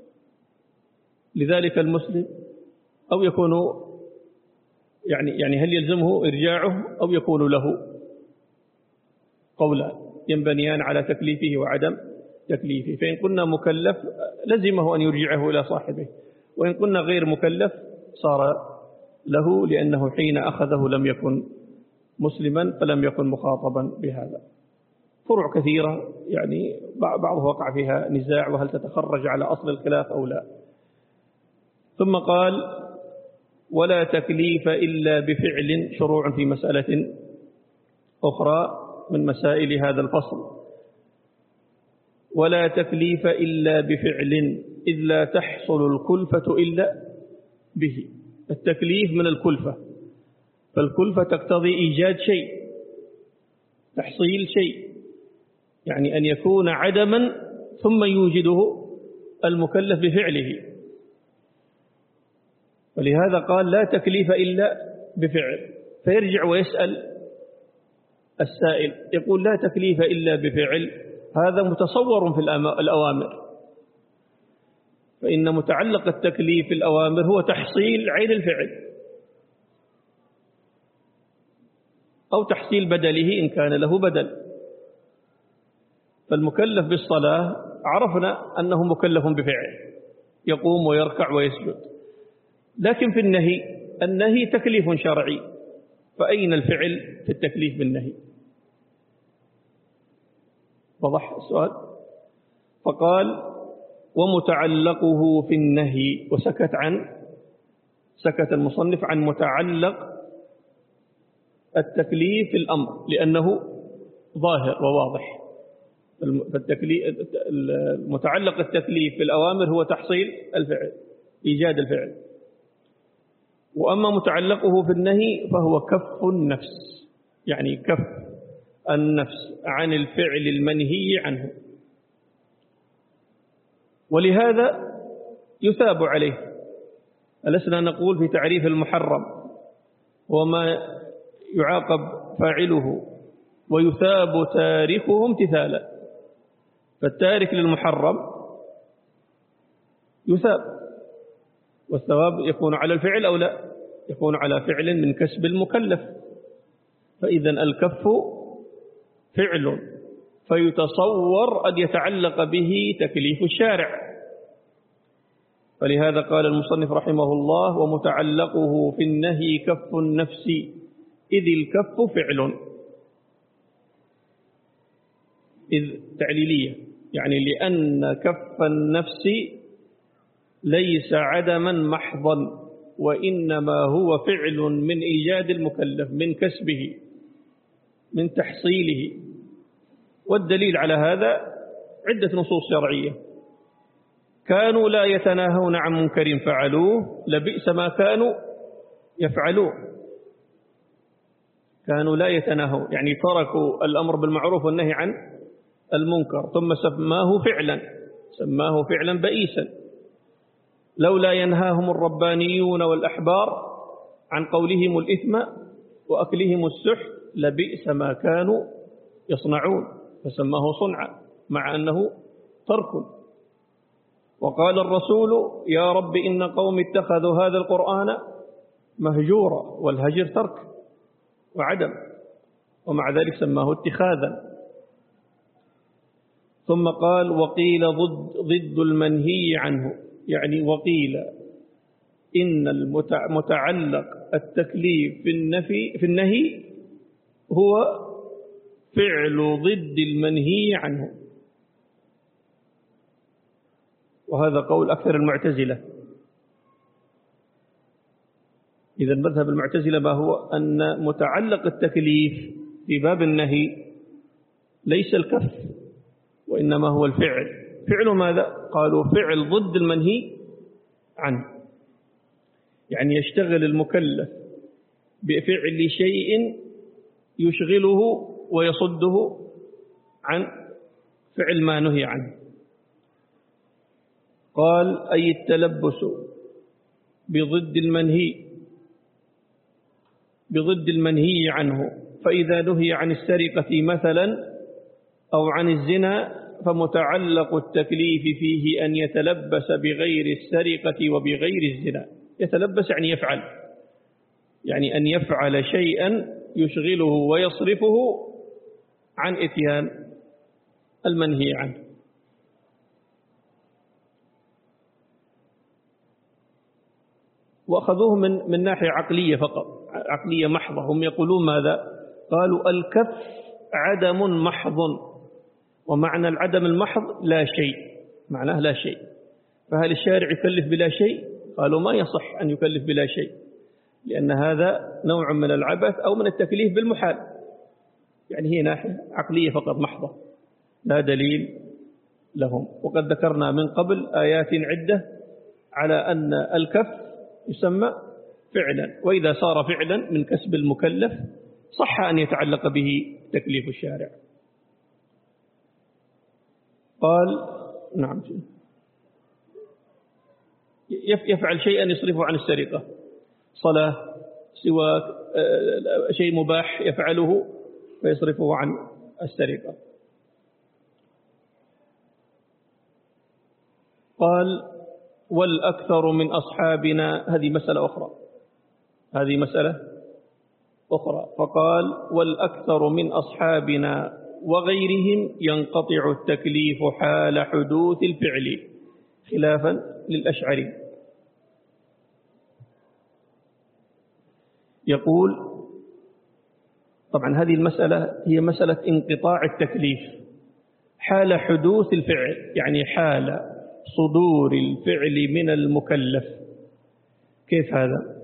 لذلك المسلم أو يكون يعني يعني هل يلزمه إرجاعه أو يكون له؟ قولان ينبنيان على تكليفه وعدم تكليفه. فإن قلنا مكلف لزمه أن يرجعه إلى صاحبه، وإن قلنا غير مكلف صار له، لأنه حين أخذه لم يكن مسلما فلم يكن مخاطبا بهذا. فروع كثيرة يعني بعضها وقع فيها نزاع، وهل تتخرج على أصل الخلاف أو لا. ثم قال: ولا تكليف إلا بفعل، شروع في مسألة أخرى من مسائل هذا الفصل. ولا تكليف إلا بفعل إذ لا تحصل الكلفة إلا به. التكليف من الكلفة، فالكلفة تقتضي إيجاد شيء، تحصيل شيء، يعني أن يكون عدما ثم يوجده المكلف بفعله. ولهذا قال: لا تكليف إلا بفعل. فيرجع ويسأل السائل يقول: لا تكليف إلا بفعل، هذا متصور في الأوامر، فإن متعلق التكليف في الأوامر هو تحصيل عين الفعل أو تحصيل بدله إن كان له بدل. فالمكلف بالصلاة عرفنا أنه مكلف بفعل، يقوم ويركع ويسجد، لكن في النهي النهي تكليف شرعي، فأين الفعل في التكليف بالنهي؟ وضح السؤال. فقال: ومتعلقه في النهي، وسكت عن سكت المصنف عن متعلق التكليف في الأمر لأنه ظاهر وواضح. المتعلق التكليف في الأوامر هو تحصيل الفعل، إيجاد الفعل. وأما متعلقه في النهي فهو كف النفس، يعني كف النفس عن الفعل المنهي عنه، ولهذا يثاب عليه. ألسنا نقول في تعريف المحرم وما يعاقب فاعله ويثاب تاركه امتثالا، فالتارك للمحرم يثاب، والثواب يكون على الفعل أو لا؟ يكون على فعل من كسب المكلف. فإذا الكف فعل فيتصور أن يتعلق به تكليف الشارع، فلهذا قال المصنف رحمه الله: ومتعلقه في النهي كف النفس إذ الكف فعل. إذ تعليلية، يعني لأن كف النفس ليس عدما محضا، وإنما هو فعل من إيجاد المكلف، من كسبه، من تحصيله. والدليل على هذا عدة نصوص شرعية: كانوا لا يتناهون عن منكر فعلوه لبئس ما كانوا يفعلون. كانوا لا يتناهون يعني تركوا الأمر بالمعروف والنهي عن المنكر، ثم سماه فعلا، سماه فعلا بئيسا. لولا ينهاهم الربانيون والأحبار عن قولهم الإثم وأكلهم السحت لبئس ما كانوا يصنعون، فسماه صنعا مع أنه ترك. وقال الرسول: يا رب إن قوم اتخذوا هذا القرآن مهجورا، والهجر ترك وعدم، ومع ذلك سماه اتخاذا. ثم قال: وقيل ضد, ضد المنهي عنه، يعني وقيل إن المتعلق التكليف في النفي في النهي هو فعل ضد المنهي عنه. وهذا قول أكثر المعتزلة. إذا مذهب المعتزلة ما هو؟ أن متعلق التكليف في باب النهي ليس الكف، وإنما هو الفعل. فعل ماذا؟ قالوا فعل ضد المنهي عنه، يعني يشتغل المكلف بفعل شيء يشغله ويصده عن فعل ما نهي عنه. قال: أي التلبس بضد المنهي بضد المنهي عنه، فإذا نهي عن السرقة مثلا أو عن الزنا فمتعلق التكليف فيه أن يتلبس بغير السرقة وبغير الزنا. يتلبس يعني يفعل، يعني أن يفعل شيئا يشغله ويصرفه عن إتيان المنهي عنه. وأخذوه من من ناحية عقلية فقط، عقلية محضة. هم يقولون ماذا؟ قالوا: الكف عدم محض، ومعنى العدم المحض لا شيء، معناه لا شيء. فهل الشارع يكلف بلا شيء؟ قالوا: ما يصح أن يكلف بلا شيء، لأن هذا نوع من العبث أو من التكليف بالمحال. يعني هي ناحية عقلية فقط محضة، لا دليل لهم. وقد ذكرنا من قبل آيات عدة على أن الكف يسمى فعلا، وإذا صار فعلا من كسب المكلف صح أن يتعلق به تكليف الشارع. قال: نعم، يفعل شيئا يصرفه عن السرقة، صلاة، سواك، شيء مباح يفعله فيصرفه عن السرقة. قال: والأكثر من أصحابنا، هذه مسألة أخرى، هذه مسألة أخرى. فقال: والأكثر من أصحابنا وغيرهم ينقطع التكليف حال حدوث الفعل، خلافا للأشعري. يقول: طبعا هذه المسألة هي مسألة انقطاع التكليف حال حدوث الفعل، يعني حال صدور الفعل من المكلف. كيف هذا؟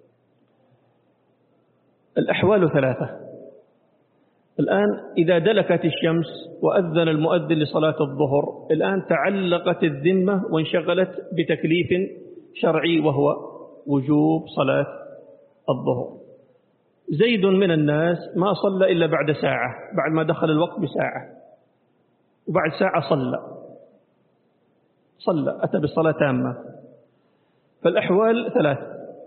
الأحوال ثلاثة. الآن إذا دلكت الشمس وأذن المؤذن لصلاة الظهر، الآن تعلقت الذمة وانشغلت بتكليف شرعي وهو وجوب صلاة الظهر. زيد من الناس ما صلى إلا بعد ساعة، بعد ما دخل الوقت بساعة، وبعد ساعة صلى صلى أتى بالصلاة تامة. فالأحوال ثلاث: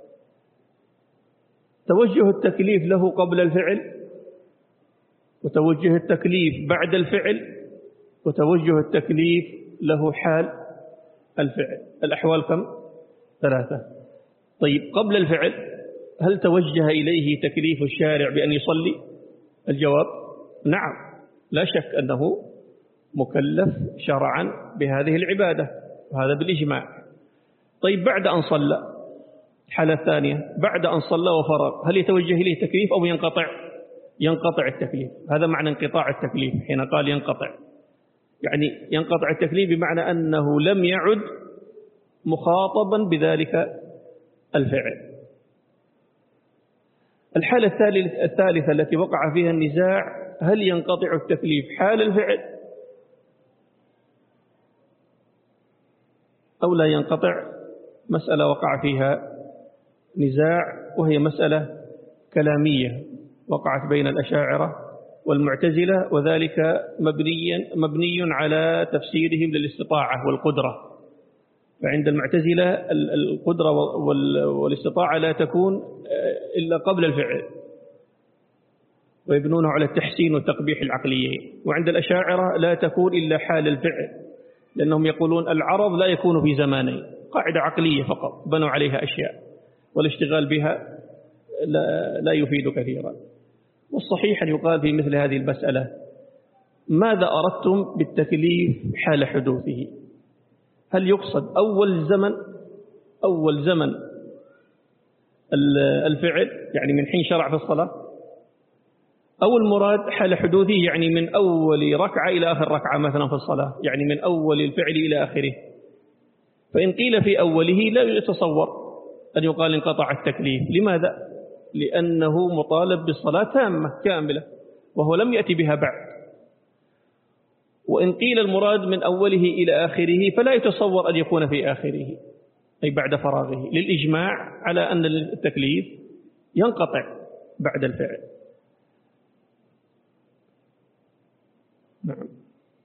توجه التكليف له قبل الفعل، وتوجه التكليف بعد الفعل، وتوجه التكليف له حال الفعل. الأحوال كم؟ ثلاثة. طيب قبل الفعل هل توجه إليه تكليف الشارع بأن يصلي؟ الجواب نعم، لا شك أنه مكلف شرعا بهذه العبادة، وهذا بالإجماع. طيب بعد أن صلى، الحالة الثانية بعد أن صلى وفرغ، هل يتوجه إليه تكليف أو ينقطع؟ ينقطع التكليف. هذا معنى انقطاع التكليف حين قال ينقطع، يعني ينقطع التكليف بمعنى أنه لم يعد مخاطبا بذلك الفعل. الحالة الثالثة التي وقع فيها النزاع: هل ينقطع التكليف حال الفعل أو لا ينقطع؟ مسألة وقع فيها نزاع، وهي مسألة كلامية وقعت بين الأشاعرة والمعتزلة، وذلك مبني مبني على تفسيرهم للاستطاعة والقدرة. فعند المعتزلة القدرة والاستطاعة لا تكون إلا قبل الفعل، ويبنونه على التحسين والتقبيح العقليين. وعند الأشاعرة لا تكون إلا حال الفعل، لأنهم يقولون العرض لا يكون في زمانين، قاعدة عقلية فقط بنوا عليها أشياء، والاشتغال بها لا, لا يفيد كثيرا. والصحيح أن يقال في مثل هذه المسألة: ماذا أردتم بالتكليف حال حدوثه؟ هل يقصد أول زمن أول زمن الفعل، يعني من حين شرع في الصلاة، أو المراد حال حدوثه يعني من أول ركعة إلى آخر ركعة مثلا في الصلاة، يعني من أول الفعل إلى آخره؟ فإن قيل في أوله لا يتصور أن يقال انقطع التكليف. لماذا؟ لأنه مطالب بالصلاة تامة كاملة وهو لم يأتي بها بعد. وإن قيل المراد من أوله إلى آخره فلا يتصور أن يكون في آخره، أي بعد فراغه، للإجماع على أن التكليف ينقطع بعد الفعل. نعم.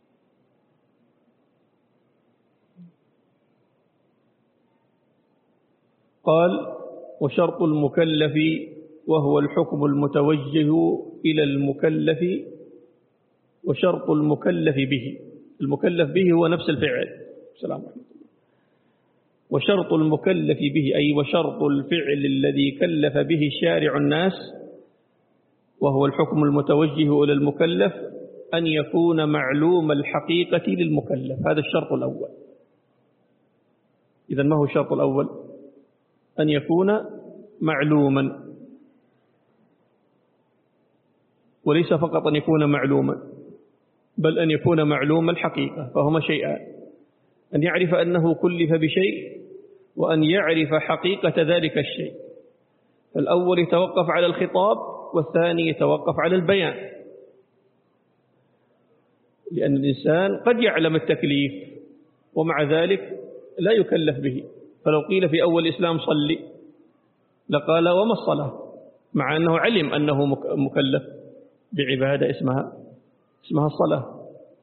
قال: وشرط المكلف وهو الحكم المتوجه إلى المكلف، وشرط المكلف به، المكلف به هو نفس الفعل. السلام عليكم. وشرط المكلف به أي وشرط الفعل الذي كلف به الشارع الناس، وهو الحكم المتوجه إلى المكلف، أن يكون معلوم الحقيقة للمكلف. هذا الشرط الأول. إذن ما هو الشرط الأول؟ أن يكون معلوما، وليس فقط أن يكون معلوما، بل أن يكون معلوم الحقيقة. فهما شيئان: أن يعرف أنه كلف بشيء، وأن يعرف حقيقة ذلك الشيء. فالأول يتوقف على الخطاب، والثاني يتوقف على البيان، لأن الإنسان قد يعلم التكليف ومع ذلك لا يكلف به. فلو قيل في أول الإسلام صلي لقال وما الصلاة، مع أنه علم أنه مكلف بعبادة اسمها اسمها الصلاة.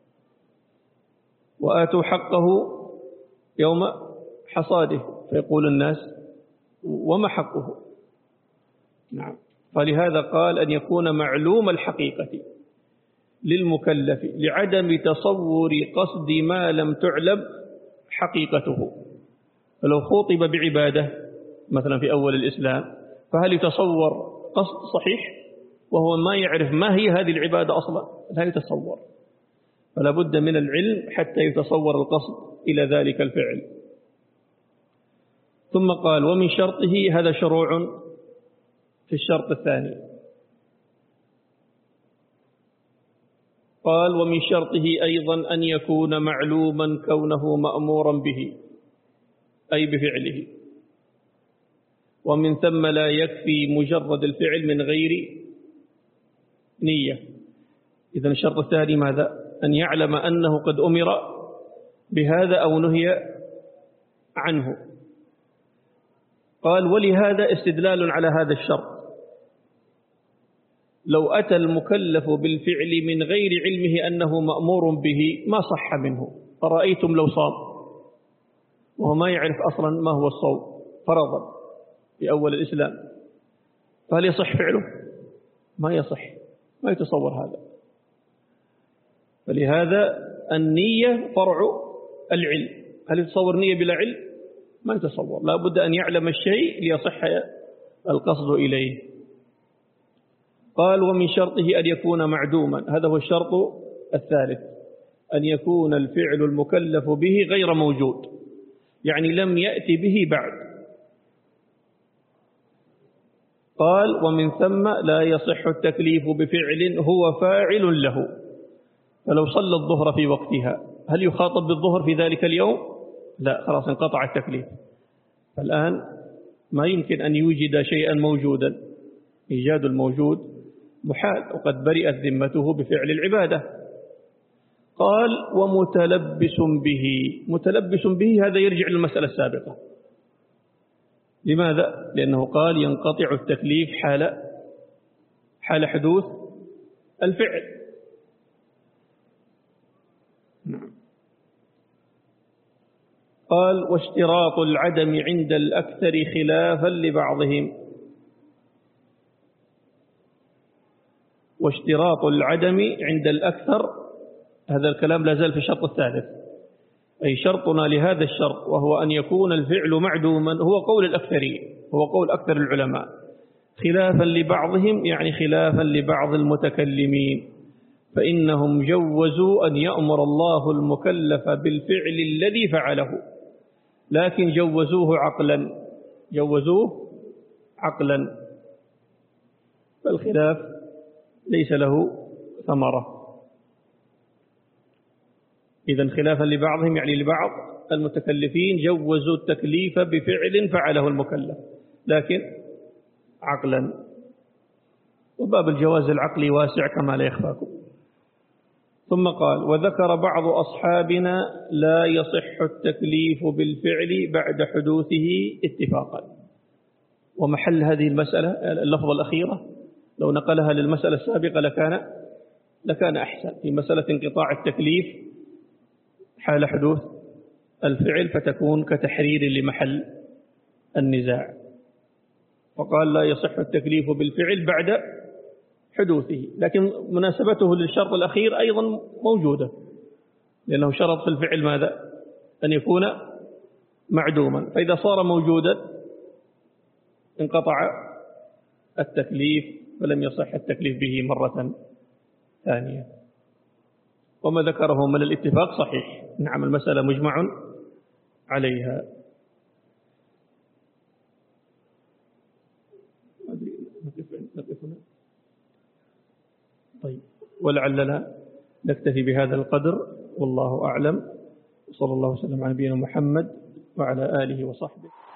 وآتوا حقه يوم حصاده، فيقول الناس وما حقه؟ نعم. فلهذا قال أن يكون معلوم الحقيقة للمكلف لعدم تصور قصد ما لم تعلم حقيقته. فلو خطب بعبادة مثلا في أول الإسلام، فهل يتصور قصد صحيح وهو ما يعرف ما هي هذه العبادة أصلا؟ لا يتصور. فلا بد من العلم حتى يتصور القصد إلى ذلك الفعل. ثم قال: ومن شرطه، هذا شروع في الشرط الثاني. قال: ومن شرطه أيضا أن يكون معلوما كونه مأمورا به، أي بفعله. ومن ثم لا يكفي مجرد الفعل من غير نية. إذن الشرط الثاني ماذا؟ أن يعلم أنه قد أمر بهذا أو نهي عنه. قال ولهذا استدلال على هذا الشرط، لو أتى المكلف بالفعل من غير علمه أنه مأمور به ما صح منه. أرأيتم لو صام وهو ما يعرف أصلا ما هو الصوم فرضا في أول الإسلام، فهل يصح فعله؟ ما يصح، ما يتصور هذا. فلهذا النية فرع العلم. هل يتصور نية بلا علم؟ ما يتصور، لا بد أن يعلم الشيء ليصح القصد إليه. قال ومن شرطه أن يكون معدوما، هذا هو الشرط الثالث، أن يكون الفعل المكلف به غير موجود، يعني لم يأتي به بعد. قال ومن ثم لا يصح التكليف بفعل هو فاعل له. فلو صلى الظهر في وقتها هل يخاطب بالظهر في ذلك اليوم؟ لا، خلاص انقطع التكليف. فالآن ما يمكن أن يوجد شيئا موجودا، إيجاد الموجود محال، وقد برئت ذمته بفعل العبادة. قال ومتلبس به، متلبس به هذا يرجع للمسألة السابقة. لماذا؟ لأنه قال ينقطع التكليف حال حال حدوث الفعل. نعم. قال واشتراط العدم عند الأكثر خلافا لبعضهم. واشتراط العدم عند الأكثر، هذا الكلام لا زال في الشرط الثالث، أي شرطنا لهذا الشرط وهو أن يكون الفعل معدوما هو قول الأكثرين، هو قول أكثر العلماء، خلافا لبعضهم يعني خلافا لبعض المتكلمين، فإنهم جوزوا أن يأمر الله المكلف بالفعل الذي فعله، لكن جوزوه عقلا، جوزوه عقلا، فالخلاف ليس له ثمرة. إذن خلافا لبعضهم يعني لبعض المتكلفين جوزوا التكليف بفعل فعله المكلف لكن عقلا، وباب الجواز العقلي واسع كما لا يخفاكم. ثم قال وذكر بعض أصحابنا لا يصح التكليف بالفعل بعد حدوثه اتفاقا. ومحل هذه المسألة اللفظة الأخيرة لو نقلها للمسألة السابقة لكان لكان أحسن، في مسألة انقطاع التكليف حال حدوث الفعل فتكون كتحرير لمحل النزاع. فقال لا يصح التكليف بالفعل بعد حدوثه، لكن مناسبته للشرط الأخير أيضا موجودة، لأنه شرط في الفعل ماذا؟ أن يكون معدوما، فإذا صار موجودا انقطع التكليف فلم يصح التكليف به مرة ثانية. وما ذكره من الاتفاق صحيح، نعم المسألة مجمع عليها. طيب ولعلنا نكتفي بهذا القدر والله أعلم، وصلى الله وسلم على نبينا محمد وعلى آله وصحبه.